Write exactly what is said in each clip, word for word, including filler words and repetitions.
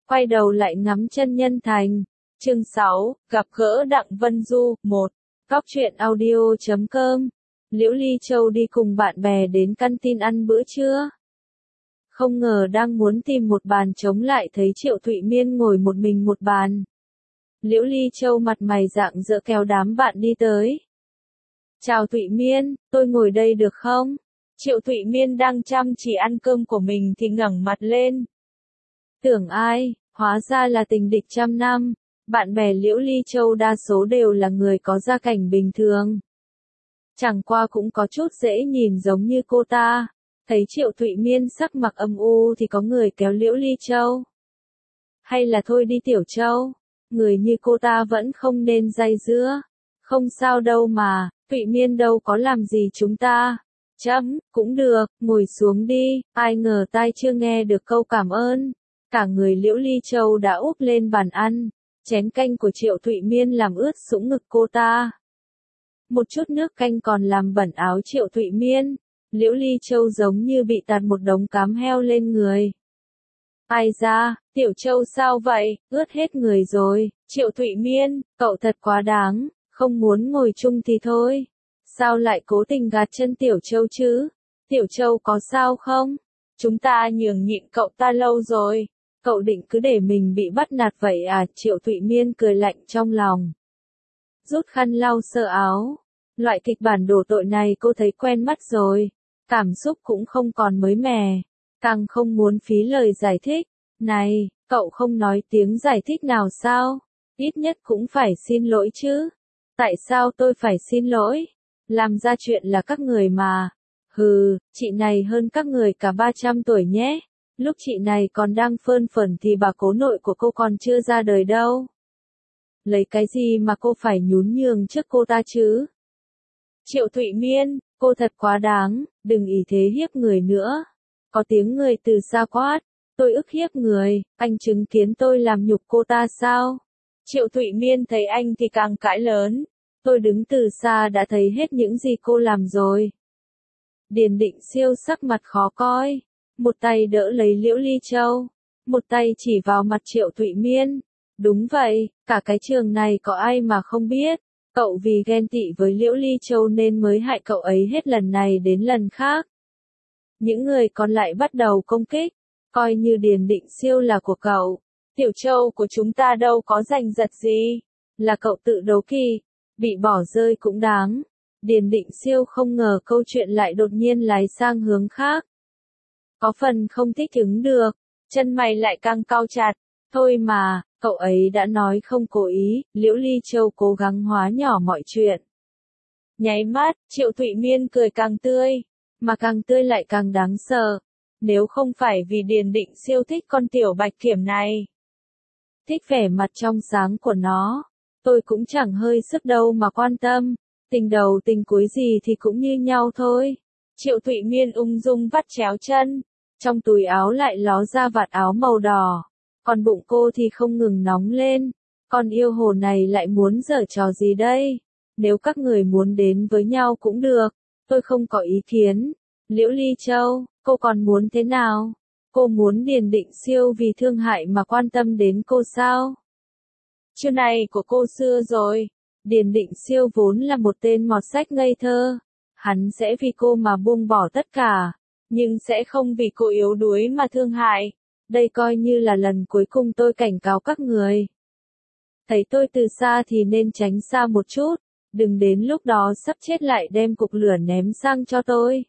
quay đầu lại ngắm chân nhân thành. Chương sáu, gặp gỡ Đặng Vân Du, một. Góc truyện audio chấm com. Liễu Ly Châu đi cùng bạn bè đến căn tin ăn bữa trưa. Không ngờ đang muốn tìm một bàn trống lại thấy Triệu Thụy Miên ngồi một mình một bàn. Liễu Ly Châu mặt mày rạng rỡ kéo đám bạn đi tới. Chào Thụy Miên, tôi ngồi đây được không? Triệu Thụy Miên đang chăm chỉ ăn cơm của mình thì ngẩng mặt lên. Tưởng ai, hóa ra là tình địch trăm năm. Bạn bè Liễu Ly Châu đa số đều là người có gia cảnh bình thường. Chẳng qua cũng có chút dễ nhìn giống như cô ta. Thấy Triệu Thụy Miên sắc mặt âm u thì có người kéo Liễu Ly Châu. Hay là thôi đi Tiểu Châu, người như cô ta vẫn không nên dây dưa. Không sao đâu mà, Thụy Miên đâu có làm gì chúng ta. Chấm, cũng được, ngồi xuống đi, ai ngờ tai chưa nghe được câu cảm ơn. Cả người Liễu Ly Châu đã úp lên bàn ăn, chén canh của Triệu Thụy Miên làm ướt sũng ngực cô ta. Một chút nước canh còn làm bẩn áo Triệu Thụy Miên, Liễu Ly Châu giống như bị tạt một đống cám heo lên người. Ai da, Tiểu Châu sao vậy, ướt hết người rồi, Triệu Thụy Miên, cậu thật quá đáng, không muốn ngồi chung thì thôi. Sao lại cố tình gạt chân Tiểu Châu chứ? Tiểu Châu có sao không? Chúng ta nhường nhịn cậu ta lâu rồi. Cậu định cứ để mình bị bắt nạt vậy à? Triệu Thụy Miên cười lạnh trong lòng. Rút khăn lau sơ áo. Loại kịch bản đổ tội này cô thấy quen mắt rồi. Cảm xúc cũng không còn mới mẻ. Càng không muốn phí lời giải thích. Này, cậu không nói tiếng giải thích nào sao? Ít nhất cũng phải xin lỗi chứ. Tại sao tôi phải xin lỗi? Làm ra chuyện là các người mà. Hừ, chị này hơn các người cả ba trăm tuổi nhé. Lúc chị này còn đang phơn phởn thì bà cố nội của cô còn chưa ra đời đâu. Lấy cái gì mà cô phải nhún nhường trước cô ta chứ? Triệu Thụy Miên, cô thật quá đáng, đừng ý thế hiếp người nữa. Có tiếng người từ xa quát, tôi ức hiếp người, anh chứng kiến tôi làm nhục cô ta sao? Triệu Thụy Miên thấy anh thì càng cãi lớn. Tôi đứng từ xa đã thấy hết những gì cô làm rồi. Điền Định Siêu sắc mặt khó coi. Một tay đỡ lấy Liễu Ly Châu. Một tay chỉ vào mặt Triệu Thụy Miên. Đúng vậy, cả cái trường này có ai mà không biết. Cậu vì ghen tị với Liễu Ly Châu nên mới hại cậu ấy hết lần này đến lần khác. Những người còn lại bắt đầu công kích. Coi như Điền Định Siêu là của cậu. Tiểu Châu của chúng ta đâu có giành giật gì. Là cậu tự đấu kỵ. Bị bỏ rơi cũng đáng. Điền Định Siêu không ngờ câu chuyện lại đột nhiên lái sang hướng khác. Có phần không thích ứng được, chân mày lại càng cau chặt. Thôi mà, cậu ấy đã nói không cố ý, Liễu Ly Châu cố gắng hóa nhỏ mọi chuyện. Nháy mắt, Triệu Thụy Miên cười càng tươi, mà càng tươi lại càng đáng sợ. Nếu không phải vì Điền Định Siêu thích con tiểu bạch kiểm này, thích vẻ mặt trong sáng của nó, tôi cũng chẳng hơi sức đâu mà quan tâm. Tình đầu tình cuối gì thì cũng như nhau thôi. Triệu Thụy Miên ung dung vắt chéo chân. Trong túi áo lại ló ra vạt áo màu đỏ. Còn bụng cô thì không ngừng nóng lên. Con yêu hồ này lại muốn giở trò gì đây? Nếu các người muốn đến với nhau cũng được. Tôi không có ý kiến. Liễu Ly Châu, cô còn muốn thế nào? Cô muốn Điền Định Siêu vì thương hại mà quan tâm đến cô sao? Chiêu này của cô xưa rồi. Điền Định Siêu vốn là một tên mọt sách ngây thơ. Hắn sẽ vì cô mà buông bỏ tất cả. Nhưng sẽ không vì cô yếu đuối mà thương hại. Đây coi như là lần cuối cùng tôi cảnh cáo các người. Thấy tôi từ xa thì nên tránh xa một chút. Đừng đến lúc đó sắp chết lại đem cục lửa ném sang cho tôi.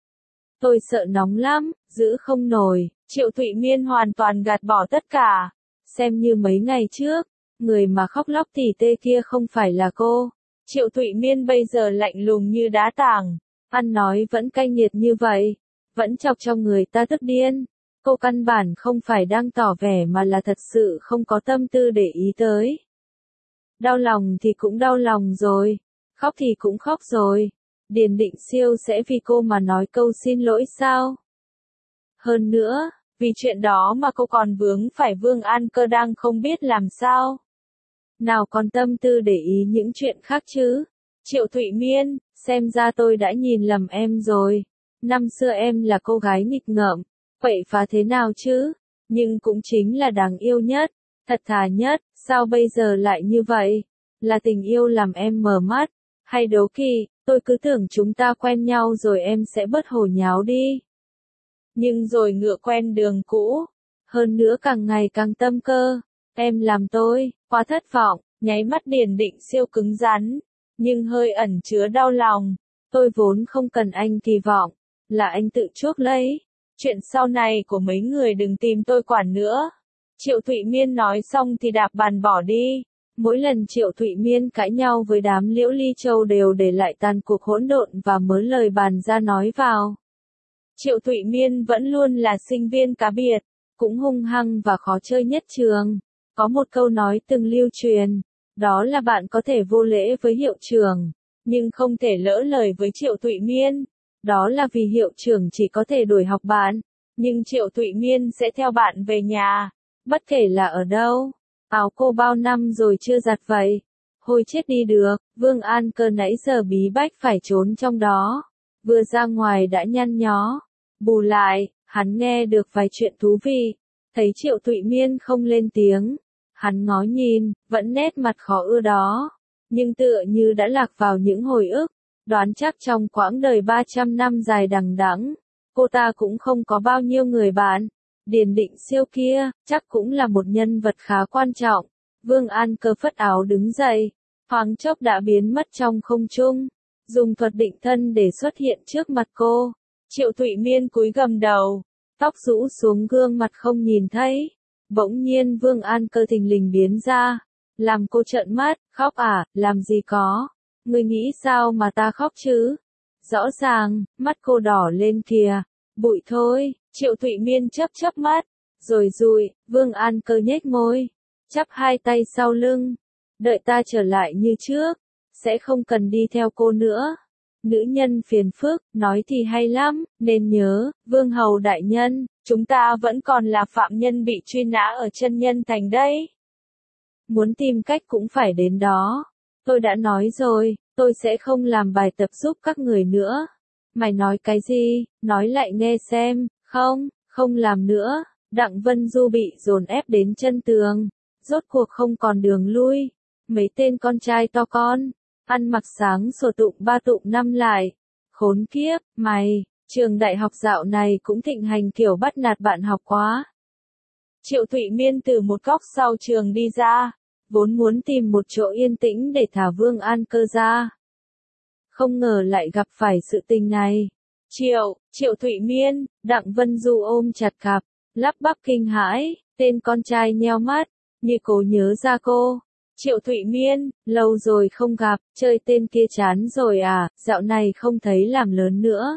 Tôi sợ nóng lắm, giữ không nổi. Triệu Thụy Miên hoàn toàn gạt bỏ tất cả. Xem như mấy ngày trước. Người mà khóc lóc tỉ tê kia không phải là cô. Triệu Thụy Miên bây giờ lạnh lùng như đá tảng. Ăn nói vẫn cay nghiệt như vậy. Vẫn chọc cho người ta tức điên. Cô căn bản không phải đang tỏ vẻ mà là thật sự không có tâm tư để ý tới. Đau lòng thì cũng đau lòng rồi. Khóc thì cũng khóc rồi. Điền Định Siêu sẽ vì cô mà nói câu xin lỗi sao? Hơn nữa, vì chuyện đó mà cô còn vướng phải Vương An Cơ đang không biết làm sao. Nào còn tâm tư để ý những chuyện khác chứ? Triệu Thụy Miên, xem ra tôi đã nhìn lầm em rồi. Năm xưa em là cô gái nghịch ngợm, vậy phá thế nào chứ? nhưng cũng chính là đáng yêu nhất, thật thà nhất, sao bây giờ lại như vậy? Là tình yêu làm em mờ mắt, hay đố kỵ, tôi cứ tưởng chúng ta quen nhau rồi em sẽ bớt hồ nháo đi. Nhưng rồi ngựa quen đường cũ, hơn nữa càng ngày càng tâm cơ, em làm tôi quá thất vọng, nháy mắt Điền Định siêu cứng rắn, nhưng hơi ẩn chứa đau lòng. Tôi vốn không cần anh kỳ vọng, là anh tự chuốc lấy. Chuyện sau này của mấy người đừng tìm tôi quản nữa. Triệu Thụy Miên nói xong thì đạp bàn bỏ đi. Mỗi lần Triệu Thụy Miên cãi nhau với đám Liễu Ly Châu đều để lại tàn cuộc hỗn độn và mớ lời bàn ra nói vào. Triệu Thụy Miên vẫn luôn là sinh viên cá biệt, cũng hung hăng và khó chơi nhất trường. Có một câu nói từng lưu truyền, đó là bạn có thể vô lễ với hiệu trưởng, nhưng không thể lỡ lời với Triệu Thụy Miên. Đó là vì hiệu trưởng chỉ có thể đuổi học bạn, nhưng Triệu Thụy Miên sẽ theo bạn về nhà, bất kể là ở đâu. Áo cô bao năm rồi chưa giặt vậy? Hồi chết đi được, Vương An Cơ nãy giờ bí bách phải trốn trong đó. Vừa ra ngoài đã nhăn nhó. Bù lại, hắn nghe được vài chuyện thú vị. Thấy Triệu Thụy Miên không lên tiếng. Hắn ngó nhìn, vẫn nét mặt khó ưa đó. Nhưng tựa như đã lạc vào những hồi ức. Đoán chắc trong quãng đời ba trăm năm dài đằng đẵng, cô ta cũng không có bao nhiêu người bạn. Điền Định siêu kia, chắc cũng là một nhân vật khá quan trọng. Vương An Cơ phất áo đứng dậy, thoáng chốc đã biến mất trong không trung, dùng thuật định thân để xuất hiện trước mặt cô. Triệu Thụy Miên cúi gằm đầu, tóc rũ xuống gương mặt không nhìn thấy. Bỗng nhiên Vương An Cơ thình lình biến ra, làm cô trợn mắt, khóc à, làm gì có. Ngươi nghĩ sao mà ta khóc chứ? Rõ ràng, mắt cô đỏ lên kìa. Bụi thôi. Triệu Thụy Miên chớp chớp mắt, rồi dụi. Vương An Cơ nhếch môi, chắp hai tay sau lưng. Đợi ta trở lại như trước, sẽ không cần đi theo cô nữa. Nữ nhân phiền phức, nói thì hay lắm, nên nhớ, Vương Hầu đại nhân, chúng ta vẫn còn là phạm nhân bị truy nã ở Chân Nhân Thành đấy. Muốn tìm cách cũng phải đến đó. Tôi đã nói rồi, tôi sẽ không làm bài tập giúp các người nữa. Mày nói cái gì, nói lại nghe xem. Không, không làm nữa. Đặng Vân Du bị dồn ép đến chân tường, rốt cuộc không còn đường lui. Mấy tên con trai to con, ăn mặc sáng sủa tụng ba tụng năm lại. Khốn kiếp, mày, trường đại học dạo này cũng thịnh hành kiểu bắt nạt bạn học quá. Triệu Thụy Miên từ một góc sau trường đi ra, vốn muốn tìm một chỗ yên tĩnh để thả Vương An Cơ ra. Không ngờ lại gặp phải sự tình này. Triệu, Triệu Thụy Miên, Đặng Vân Du ôm chặt cặp, lắp bắp kinh hãi, tên con trai nheo mắt, như cố nhớ ra cô. Triệu Thụy Miên, lâu rồi không gặp, chơi tên kia chán rồi à, dạo này không thấy làm lớn nữa.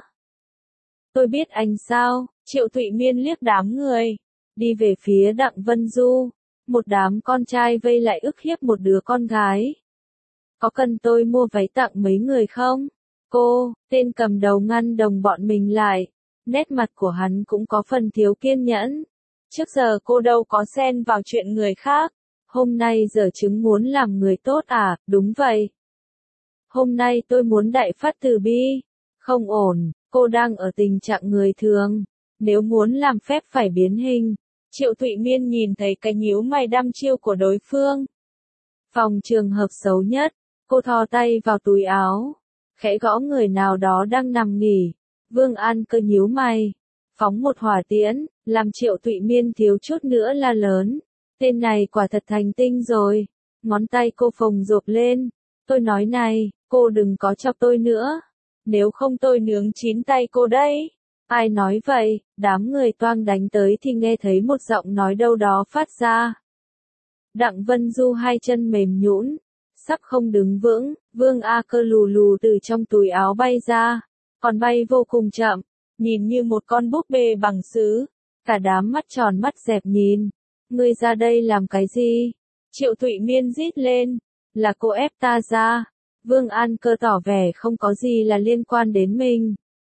Tôi biết anh sao, Triệu Thụy Miên liếc đám người, đi về phía Đặng Vân Du. Một đám con trai vây lại ức hiếp một đứa con gái. Có cần tôi mua váy tặng mấy người không? Cô, tên cầm đầu ngăn đồng bọn mình lại. Nét mặt của hắn cũng có phần thiếu kiên nhẫn. Trước giờ cô đâu có xen vào chuyện người khác. Hôm nay giờ chứng muốn làm người tốt à, đúng vậy. Hôm nay tôi muốn đại phát từ bi. Không ổn, cô đang ở tình trạng người thường. Nếu muốn làm phép phải biến hình. Triệu Thụy Miên nhìn thấy cái nhíu mày đăm chiêu của đối phương. Phòng trường hợp xấu nhất, cô thò tay vào túi áo, khẽ gõ người nào đó đang nằm nghỉ. Vương An Cơ nhíu mày, phóng một hỏa tiễn, làm Triệu Thụy Miên thiếu chút nữa là lớn. Tên này quả thật thành tinh rồi. Ngón tay cô phồng rộp lên. Tôi nói này, cô đừng có chọc tôi nữa. Nếu không tôi nướng chín tay cô đấy. Ai nói vậy? Đám người toang đánh tới thì nghe thấy một giọng nói đâu đó phát ra. Đặng Vân Du hai chân mềm nhũn, sắp không đứng vững. Vương A Cơ lù lù từ trong túi áo bay ra, còn bay vô cùng chậm, nhìn như một con búp bê bằng sứ. Cả đám mắt tròn mắt dẹp nhìn. Ngươi ra đây làm cái gì? Triệu Thụy Miên rít lên. Là cô ép ta ra. Vương An Cơ tỏ vẻ không có gì là liên quan đến mình.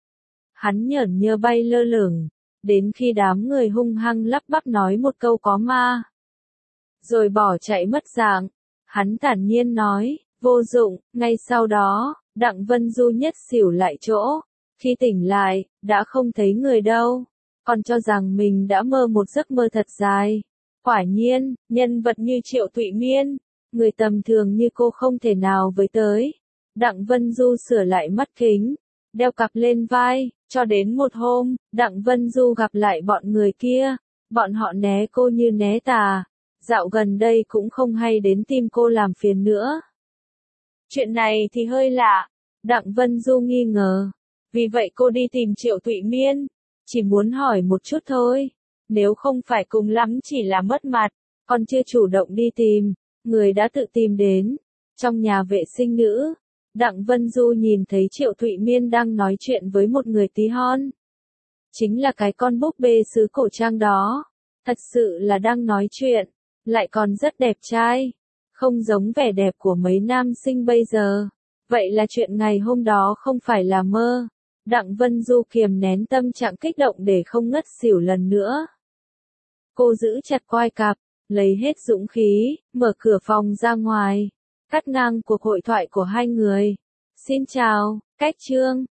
Hắn nhởn nhơ bay lơ lửng, đến khi đám người hung hăng lắp bắp nói một câu có ma, rồi bỏ chạy mất dạng. Hắn thản nhiên nói, vô dụng. Ngay sau đó, Đặng Vân Du nhất xỉu lại chỗ. Khi tỉnh lại, đã không thấy người đâu. còn cho rằng mình đã mơ một giấc mơ thật dài. Quả nhiên, nhân vật như Triệu Thụy Miên, người tầm thường như cô không thể nào với tới. Đặng Vân Du sửa lại mắt kính, đeo cặp lên vai, cho đến một hôm, Đặng Vân Du gặp lại bọn người kia, bọn họ né cô như né tà, dạo gần đây cũng không hay đến tìm cô làm phiền nữa. Chuyện này thì hơi lạ, Đặng Vân Du nghi ngờ, vì vậy cô đi tìm Triệu Thụy Miên, chỉ muốn hỏi một chút thôi, nếu không phải cùng lắm chỉ là mất mặt, còn chưa chủ động đi tìm, người đã tự tìm đến. Trong nhà vệ sinh nữ, Đặng Vân Du nhìn thấy Triệu Thụy Miên đang nói chuyện với một người tí hon. Chính là cái con búp bê sứ cổ trang đó. Thật sự là đang nói chuyện, lại còn rất đẹp trai. Không giống vẻ đẹp của mấy nam sinh bây giờ. Vậy là chuyện ngày hôm đó không phải là mơ. Đặng Vân Du kiềm nén tâm trạng kích động để không ngất xỉu lần nữa. Cô giữ chặt quai cặp, lấy hết dũng khí, mở cửa phòng ra ngoài, cắt ngang cuộc hội thoại của hai người. Xin chào, Cách Trương.